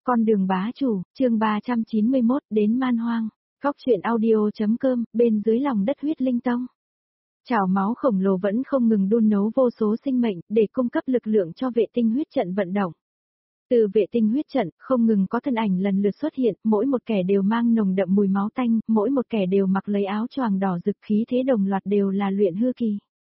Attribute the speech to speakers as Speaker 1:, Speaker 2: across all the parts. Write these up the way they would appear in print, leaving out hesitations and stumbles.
Speaker 1: Con đường bá chủ, chương 391, đến man hoang. Góc truyện audio.com, bên dưới lòng đất huyết linh tông. Chảo máu khổng lồ vẫn không ngừng đun nấu vô số sinh mệnh, để cung cấp lực lượng cho vệ tinh huyết trận vận động. Từ vệ tinh huyết trận, không ngừng có thân ảnh lần lượt xuất hiện, mỗi một kẻ đều mang nồng đậm mùi máu tanh, mỗi một kẻ đều mặc lấy áo choàng đỏ rực, khí thế đồng loạt đều là luyện hư kỳ.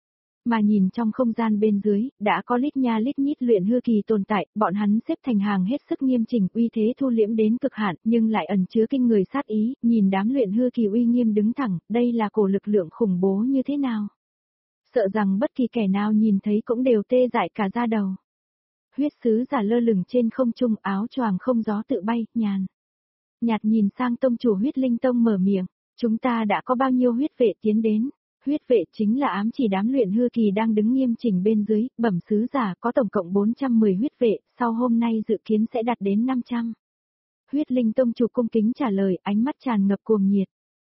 Speaker 1: Mà nhìn trong không gian bên dưới, đã có lít nha lít nhít luyện hư kỳ tồn tại, bọn hắn xếp thành hàng hết sức nghiêm chỉnh, uy thế thu liễm đến cực hạn, nhưng lại ẩn chứa kinh người sát ý, nhìn đám luyện hư kỳ uy nghiêm đứng thẳng, đây là cổ lực lượng khủng bố như thế nào? Sợ rằng bất kỳ kẻ nào nhìn thấy cũng đều tê dại cả da đầu. Huyết sứ giả lơ lửng trên không trung, áo choàng không gió tự bay, nhạt nhìn sang tông chủ huyết linh tông mở miệng, chúng ta đã có bao nhiêu huyết vệ tiến đến? Huyết vệ chính là ám chỉ đám luyện hư kỳ đang đứng nghiêm chỉnh bên dưới, bẩm sứ giả có tổng cộng 410 huyết vệ, sau hôm nay dự kiến sẽ đạt đến 500. Huyết linh tông chủ cung kính trả lời, ánh mắt tràn ngập cuồng nhiệt.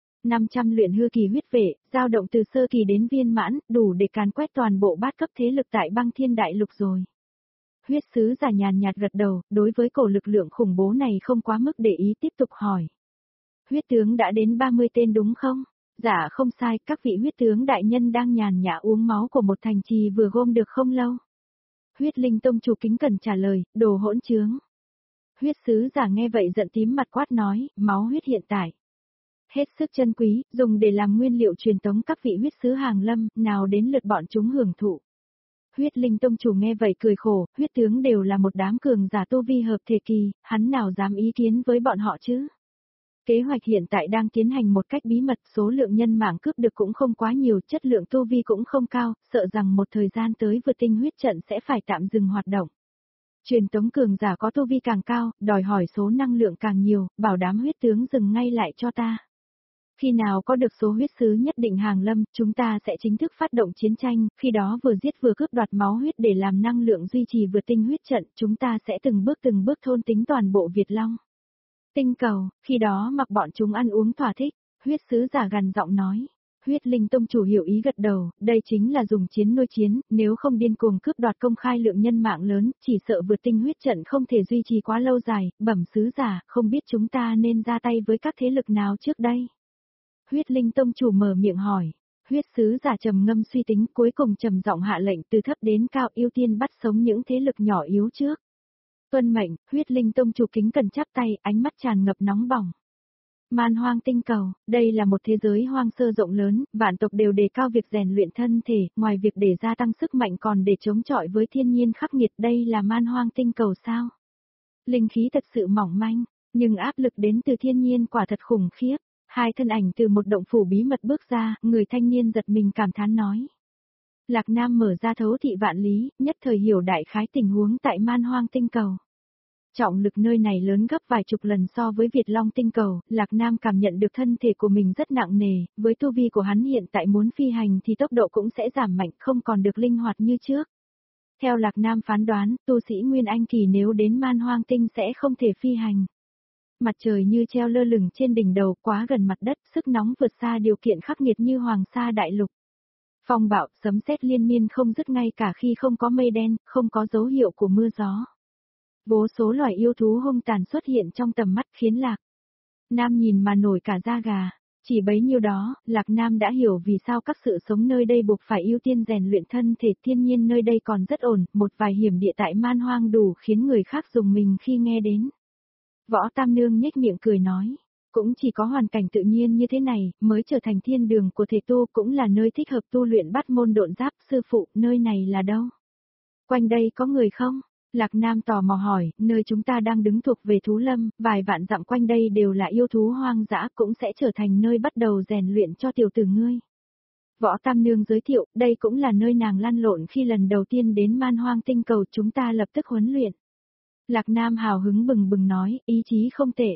Speaker 1: 500 luyện hư kỳ huyết vệ, dao động từ sơ kỳ đến viên mãn, đủ để càn quét toàn bộ bát cấp thế lực tại băng thiên đại lục rồi. Huyết sứ giả nhàn nhạt gật đầu, đối với cổ lực lượng khủng bố này không quá mức để ý, tiếp tục hỏi. Huyết tướng đã đến 30 tên đúng không? Dạ không sai, các vị huyết tướng đại nhân đang nhàn nhã uống máu của một thành trì vừa gom được không lâu. Huyết linh tông chủ kính cẩn trả lời, đồ hỗn trướng. Huyết sứ giả nghe vậy giận tím mặt quát nói, máu huyết hiện tại hết sức chân quý, dùng để làm nguyên liệu truyền tống các vị huyết sứ hàng lâm, nào đến lượt bọn chúng hưởng thụ. Huyết linh tông chủ nghe vậy cười khổ, huyết tướng đều là một đám cường giả tu vi hợp thể kỳ, hắn nào dám ý kiến với bọn họ chứ? Kế hoạch hiện tại đang tiến hành một cách bí mật, số lượng nhân mạng cướp được cũng không quá nhiều, chất lượng tu vi cũng không cao, sợ rằng một thời gian tới vượt tinh huyết trận sẽ phải tạm dừng hoạt động. Truyền tống cường giả có tu vi càng cao, đòi hỏi số năng lượng càng nhiều, bảo đảm huyết tướng dừng ngay lại cho ta. Khi nào có được số huyết sứ nhất định hàng lâm, chúng ta sẽ chính thức phát động chiến tranh, khi đó vừa giết vừa cướp đoạt máu huyết để làm năng lượng duy trì vượt tinh huyết trận, chúng ta sẽ từng bước thôn tính toàn bộ Việt Long. Tinh cầu, khi đó mặc bọn chúng ăn uống thỏa thích, huyết sứ giả gằn giọng nói. Huyết linh tông chủ hiểu ý gật đầu, đây chính là dùng chiến nuôi chiến, nếu không điên cuồng cướp đoạt công khai lượng nhân mạng lớn, chỉ sợ vượt tinh huyết trận không thể duy trì quá lâu dài, bẩm sứ giả, không biết chúng ta nên ra tay với các thế lực nào trước đây. Huyết linh tông chủ mở miệng hỏi, huyết sứ giả trầm ngâm suy tính cuối cùng trầm giọng hạ lệnh từ thấp đến cao ưu tiên bắt sống những thế lực nhỏ yếu trước. Tuân mệnh, huyết linh tông chủ kính cẩn chắp tay, ánh mắt tràn ngập nóng bỏng. Man hoang tinh cầu, đây là một thế giới hoang sơ rộng lớn, vạn tộc đều đề cao việc rèn luyện thân thể, ngoài việc để gia tăng sức mạnh còn để chống chọi với thiên nhiên khắc nghiệt, đây là man hoang tinh cầu sao? Linh khí thật sự mỏng manh, nhưng áp lực đến từ thiên nhiên quả thật khủng khiếp. Hai thân ảnh từ một động phủ bí mật bước ra, người thanh niên giật mình cảm thán nói. Lạc Nam mở ra thấu thị vạn lý, nhất thời hiểu đại khái tình huống tại man hoang tinh cầu. Trọng lực nơi này lớn gấp vài chục lần so với Việt Long tinh cầu, Lạc Nam cảm nhận được thân thể của mình rất nặng nề, với tu vi của hắn hiện tại muốn phi hành thì tốc độ cũng sẽ giảm mạnh, không còn được linh hoạt như trước. Theo Lạc Nam phán đoán, tu sĩ Nguyên Anh kỳ nếu đến man hoang tinh sẽ không thể phi hành. Mặt trời như treo lơ lửng trên đỉnh đầu quá gần mặt đất, sức nóng vượt xa điều kiện khắc nghiệt như Hoàng Sa Đại Lục. Phong bạo, sấm sét liên miên không dứt ngay cả khi không có mây đen, không có dấu hiệu của mưa gió. Vô số loài yêu thú hung tàn xuất hiện trong tầm mắt khiến Lạc Nam nhìn mà nổi cả da gà. Chỉ bấy nhiêu đó, Lạc Nam đã hiểu vì sao các sự sống nơi đây buộc phải ưu tiên rèn luyện thân thể, thiên nhiên nơi đây còn rất ổn, một vài hiểm địa tại man hoang đủ khiến người khác rùng mình khi nghe đến. Võ Tam Nương nhếch miệng cười nói, cũng chỉ có hoàn cảnh tự nhiên như thế này, mới trở thành thiên đường của thể tu, cũng là nơi thích hợp tu luyện bát môn độn giáp. Sư phụ, nơi này là đâu? Quanh đây có người không? Lạc Nam tò mò hỏi, nơi chúng ta đang đứng thuộc về thú lâm, vài vạn dặm quanh đây đều là yêu thú hoang dã, cũng sẽ trở thành nơi bắt đầu rèn luyện cho tiểu tử ngươi. Võ Tam Nương giới thiệu, đây cũng là nơi nàng lăn lộn khi lần đầu tiên đến man hoang tinh cầu, chúng ta lập tức huấn luyện. Lạc Nam hào hứng bừng bừng nói, ý chí không tệ.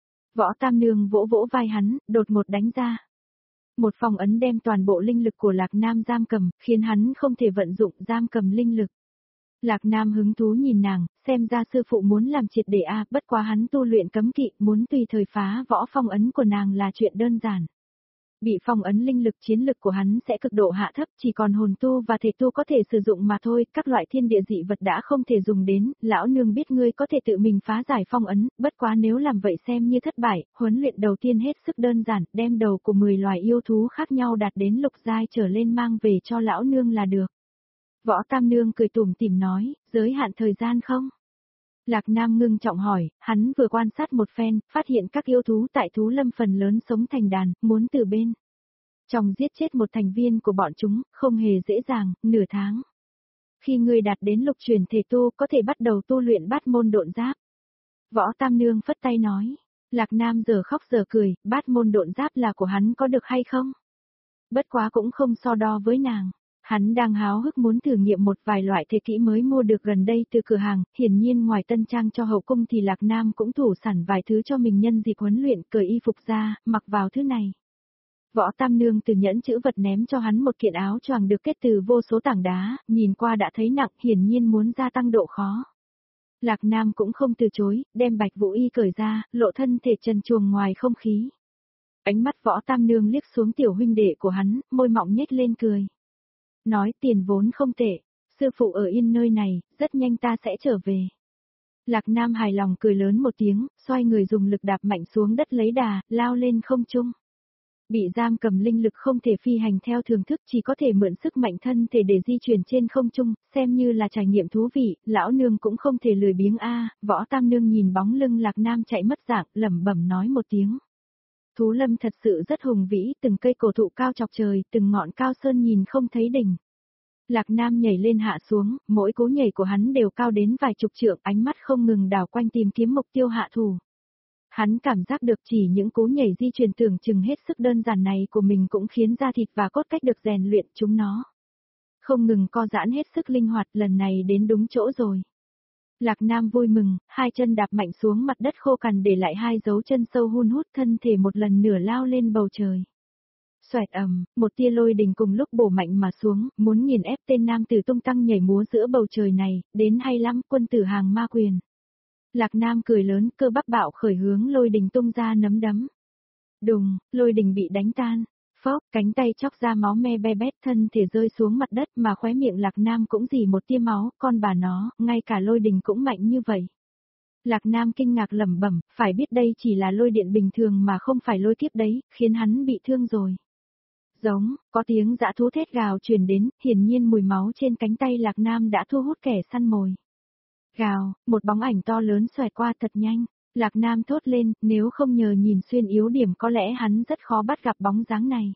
Speaker 1: Võ Tam Nương vỗ vỗ vai hắn, đột ngột đánh ra. Một phong ấn đem toàn bộ linh lực của Lạc Nam giam cầm, khiến hắn không thể vận dụng giam cầm linh lực. Lạc Nam hứng thú nhìn nàng, xem ra sư phụ muốn làm triệt để bất quá hắn tu luyện cấm kỵ, muốn tùy thời phá võ phong ấn của nàng là chuyện đơn giản. Bị phong ấn linh lực chiến lực của hắn sẽ cực độ hạ thấp, chỉ còn hồn tu và thể tu có thể sử dụng mà thôi, các loại thiên địa dị vật đã không thể dùng đến, lão nương biết ngươi có thể tự mình phá giải phong ấn, bất quá nếu làm vậy xem như thất bại, huấn luyện đầu tiên hết sức đơn giản, đem đầu của 10 loài yêu thú khác nhau đạt đến lục giai trở lên mang về cho lão nương là được. Võ Tam Nương cười tủm tỉm nói, giới hạn thời gian không? Lạc Nam ngưng trọng hỏi, hắn vừa quan sát một phen, phát hiện các yêu thú tại thú lâm phần lớn sống thành đàn, muốn từ bên trong giết chết một thành viên của bọn chúng, không hề dễ dàng, nửa tháng. Khi ngươi đạt đến lục truyền thể tu có thể bắt đầu tu luyện bát môn độn giáp. Võ Tam Nương phất tay nói, Lạc Nam giờ khóc giờ cười, bát môn độn giáp là của hắn có được hay không? Bất quá cũng không so đo với nàng. Hắn đang háo hức muốn thử nghiệm một vài loại thế kỹ mới mua được gần đây từ cửa hàng, hiển nhiên ngoài tân trang cho hậu cung thì Lạc Nam cũng thủ sẵn vài thứ cho mình nhân dịp huấn luyện, cởi y phục ra, mặc vào thứ này. Võ Tam Nương từ nhẫn chữ vật ném cho hắn một kiện áo choàng được kết từ vô số tảng đá, nhìn qua đã thấy nặng, hiển nhiên muốn gia tăng độ khó. Lạc Nam cũng không từ chối, đem bạch vũ y cởi ra, lộ thân thể trần truồng ngoài không khí. Ánh mắt Võ Tam Nương liếc xuống tiểu huynh đệ của hắn, môi mọng nhếch lên cười. Nói tiền vốn không tệ, sư phụ ở yên nơi này, rất nhanh ta sẽ trở về. Lạc Nam hài lòng cười lớn một tiếng, xoay người dùng lực đạp mạnh xuống đất lấy đà, lao lên không trung. Bị giam cầm linh lực không thể phi hành theo thường thức, chỉ có thể mượn sức mạnh thân thể để di chuyển trên không trung, xem như là trải nghiệm thú vị, lão nương cũng không thể lười biếng a. Võ Tam Nương nhìn bóng lưng Lạc Nam chạy mất dạng, lẩm bẩm nói một tiếng. Thú lâm thật sự rất hùng vĩ, từng cây cổ thụ cao chọc trời, từng ngọn cao sơn nhìn không thấy đỉnh. Lạc Nam nhảy lên hạ xuống, mỗi cú nhảy của hắn đều cao đến vài chục trượng, ánh mắt không ngừng đảo quanh tìm kiếm mục tiêu hạ thủ. Hắn cảm giác được chỉ những cú nhảy di chuyển tưởng chừng hết sức đơn giản này của mình cũng khiến da thịt và cốt cách được rèn luyện chúng nó. Không ngừng co giãn hết sức linh hoạt, lần này đến đúng chỗ rồi. Lạc Nam vui mừng, hai chân đạp mạnh xuống mặt đất khô cằn để lại hai dấu chân sâu hun hút, thân thể một lần nửa lao lên bầu trời. Xoẹt ầm, một tia lôi đình cùng lúc bổ mạnh mà xuống, muốn nghiền ép tên nam tử tung tăng nhảy múa giữa bầu trời này, đến hay lắm, quân tử hàng ma quyền. Lạc Nam cười lớn, cơ bắp bạo khởi hướng lôi đình tung ra nấm đấm. Đùng, lôi đình bị đánh tan. Phốc, cánh tay chóc ra máu me be bét, thân thể rơi xuống mặt đất mà khóe miệng Lạc Nam cũng rỉ một tia máu, con bà nó, ngay cả lôi đình cũng mạnh như vậy. Lạc Nam kinh ngạc lẩm bẩm, phải biết đây chỉ là lôi điện bình thường mà không phải lôi kiếp đấy, khiến hắn bị thương rồi. Giống, có tiếng dã thú thét gào truyền đến, hiển nhiên mùi máu trên cánh tay Lạc Nam đã thu hút kẻ săn mồi. Gào, một bóng ảnh to lớn xoẹt qua thật nhanh. Lạc Nam thốt lên, nếu không nhờ nhìn xuyên yếu điểm có lẽ hắn rất khó bắt gặp bóng dáng này.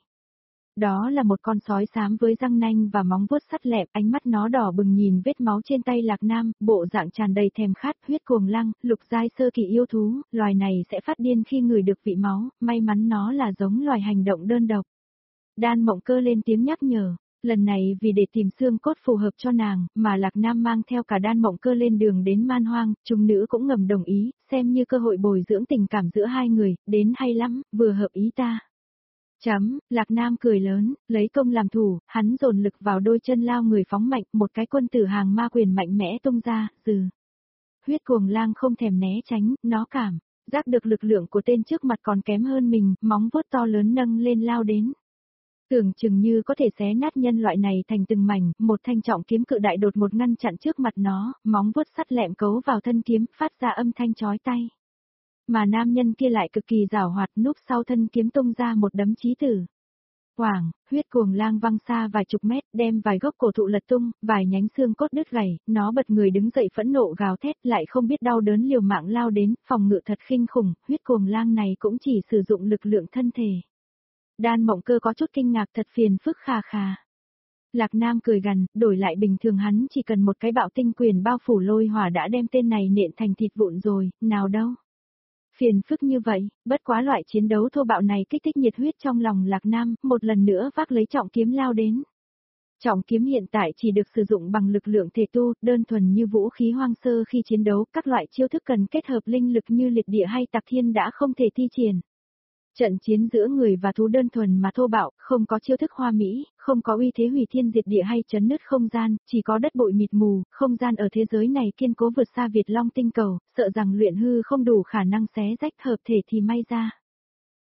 Speaker 1: Đó là một con sói xám với răng nanh và móng vuốt sắt lẹm, ánh mắt nó đỏ bừng nhìn vết máu trên tay Lạc Nam, bộ dạng tràn đầy thèm khát, huyết cuồng lăng, lục giai sơ kỳ yêu thú, loài này sẽ phát điên khi ngửi được vị máu, may mắn nó là giống loài hành động đơn độc. Đan Mộng Cơ lên tiếng nhắc nhở. Lần này vì để tìm xương cốt phù hợp cho nàng, mà Lạc Nam mang theo cả Đan Mộng Cơ lên đường đến Man Hoang, chúng nữ cũng ngầm đồng ý, xem như cơ hội bồi dưỡng tình cảm giữa hai người, đến hay lắm, vừa hợp ý ta. Lạc Nam cười lớn, lấy công làm thủ, hắn dồn lực vào đôi chân lao người phóng mạnh, một cái quân tử hàng ma quyền mạnh mẽ tung ra, Huyết cuồng lang không thèm né tránh, nó cảm giác được lực lượng của tên trước mặt còn kém hơn mình, móng vuốt to lớn nâng lên lao đến. Tưởng chừng như có thể xé nát nhân loại này thành từng mảnh, một thanh trọng kiếm cự đại đột một ngăn chặn trước mặt nó, móng vuốt sắt lẹm cấu vào thân kiếm, phát ra âm thanh chói tai. Mà nam nhân kia lại cực kỳ giảo hoạt, núp sau thân kiếm tung ra một đấm chí tử. Quảng, huyết cuồng lang văng xa vài chục mét, đem vài gốc cổ thụ lật tung, vài nhánh xương cốt đứt gãy, nó bật người đứng dậy phẫn nộ gào thét, lại không biết đau đớn liều mạng lao đến, phòng ngự thật khinh khủng, huyết cuồng lang này cũng chỉ sử dụng lực lượng thân thể. Đan Mộng Cơ có chút kinh ngạc, thật phiền phức khà khà. Lạc Nam cười gằn, đổi lại bình thường hắn chỉ cần một cái bạo tinh quyền bao phủ lôi hỏa đã đem tên này nện thành thịt vụn rồi, nào đâu. Phiền phức như vậy, bất quá loại chiến đấu thô bạo này kích thích nhiệt huyết trong lòng Lạc Nam, một lần nữa vác lấy trọng kiếm lao đến. Trọng kiếm hiện tại chỉ được sử dụng bằng lực lượng thể tu, đơn thuần như vũ khí hoang sơ khi chiến đấu, các loại chiêu thức cần kết hợp linh lực như liệt địa hay tạc thiên đã không thể thi triển. Trận chiến giữa người và thú đơn thuần mà thô bạo, không có chiêu thức hoa mỹ, không có uy thế hủy thiên diệt địa hay chấn nứt không gian, chỉ có đất bụi mịt mù, không gian ở thế giới này kiên cố vượt xa Việt Long tinh cầu, sợ rằng luyện hư không đủ khả năng xé rách, hợp thể thì may ra.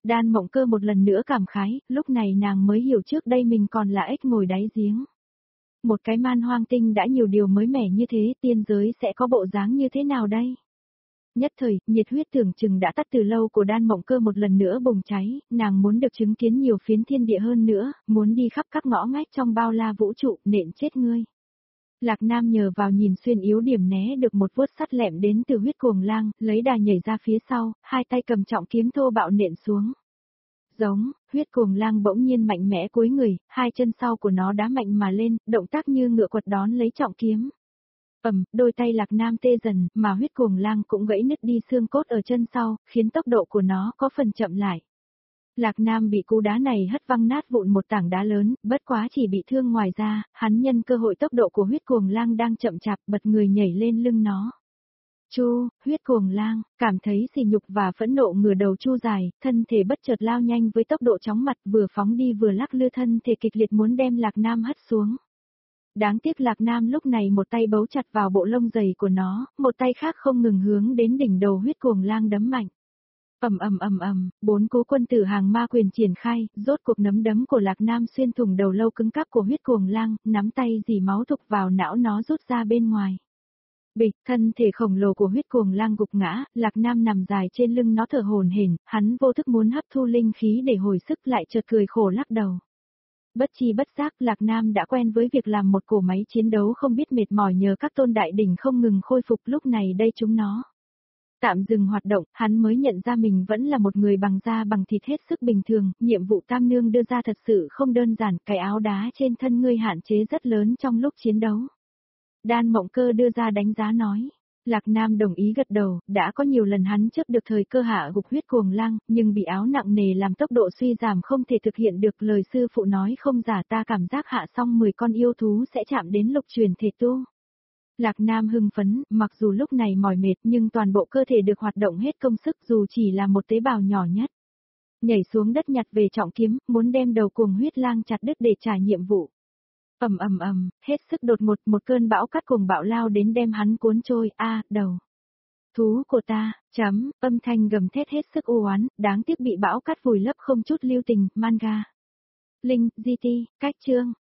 Speaker 1: Đan Mộng Cơ một lần nữa cảm khái, lúc này nàng mới hiểu trước đây mình còn là ếch ngồi đáy giếng. Một cái man hoang tinh đã nhiều điều mới mẻ như thế, tiên giới sẽ có bộ dáng như thế nào đây? Nhất thời, nhiệt huyết tưởng chừng đã tắt từ lâu của Đan Mộng Cơ một lần nữa bùng cháy, nàng muốn được chứng kiến nhiều phiến thiên địa hơn nữa, muốn đi khắp các ngõ ngách trong bao la vũ trụ, nện chết ngươi. Lạc Nam nhờ vào nhìn xuyên yếu điểm né được một vuốt sắt lẹm đến từ huyết cuồng lang, lấy đà nhảy ra phía sau, hai tay cầm trọng kiếm thô bạo nện xuống. Giống, huyết cuồng lang bỗng nhiên mạnh mẽ cúi người, hai chân sau của nó đá mạnh mà lên, động tác như ngựa quật đón lấy trọng kiếm. Đôi tay Lạc Nam tê dần, mà huyết cuồng lang cũng gãy nứt đi xương cốt ở chân sau, khiến tốc độ của nó có phần chậm lại. Lạc Nam bị cú đá này hất văng nát vụn một tảng đá lớn, bất quá chỉ bị thương ngoài ra, hắn nhân cơ hội tốc độ của huyết cuồng lang đang chậm chạp bật người nhảy lên lưng nó. Chu, huyết cuồng lang, cảm thấy sỉ nhục và phẫn nộ ngửa đầu chu dài, thân thể bất chợt lao nhanh với tốc độ chóng mặt vừa phóng đi vừa lắc lư thân thể kịch liệt muốn đem Lạc Nam hất xuống. Đáng tiếc Lạc Nam lúc này một tay bấu chặt vào bộ lông dày của nó, một tay khác không ngừng hướng đến đỉnh đầu huyết cuồng lang đấm mạnh. Bốn cú quân tử hàng ma quyền triển khai, rốt cuộc nắm đấm của Lạc Nam xuyên thủng đầu lâu cứng cáp của huyết cuồng lang, nắm tay dì máu thục vào não nó rút ra bên ngoài. Bịch, thân thể khổng lồ của huyết cuồng lang gục ngã, Lạc Nam nằm dài trên lưng nó thở hổn hển, hắn vô thức muốn hấp thu linh khí để hồi sức lại chợt cười khổ lắc đầu. Bất chi bất giác Lạc Nam đã quen với việc làm một cổ máy chiến đấu không biết mệt mỏi nhờ các tôn đại đỉnh không ngừng khôi phục lúc này đây chúng nó. Tạm dừng hoạt động, hắn mới nhận ra mình vẫn là một người bằng da bằng thịt hết sức bình thường, nhiệm vụ Tam Nương đưa ra thật sự không đơn giản, cái áo đá trên thân ngươi hạn chế rất lớn trong lúc chiến đấu. Đan Mộng Cơ đưa ra đánh giá nói. Lạc Nam đồng ý gật đầu, đã có nhiều lần hắn chấp được thời cơ hạ gục huyết cuồng lang, nhưng bị áo nặng nề làm tốc độ suy giảm không thể thực hiện được lời sư phụ nói không giả ta cảm giác hạ xong 10 con yêu thú sẽ chạm đến lục truyền thể tu. Lạc Nam hưng phấn, mặc dù lúc này mỏi mệt nhưng toàn bộ cơ thể được hoạt động hết công sức dù chỉ là một tế bào nhỏ nhất. Nhảy xuống đất nhặt về trọng kiếm, muốn đem đầu cuồng huyết lang chặt đứt để trả nhiệm vụ. Hết sức đột ngột một cơn bão cát cuồng bạo lao đến đem hắn cuốn trôi, đầu. Thú của ta, âm thanh gầm thét hết sức u oán, đáng tiếc bị bão cát vùi lấp không chút lưu tình, manga. Linh, GT, cách chương.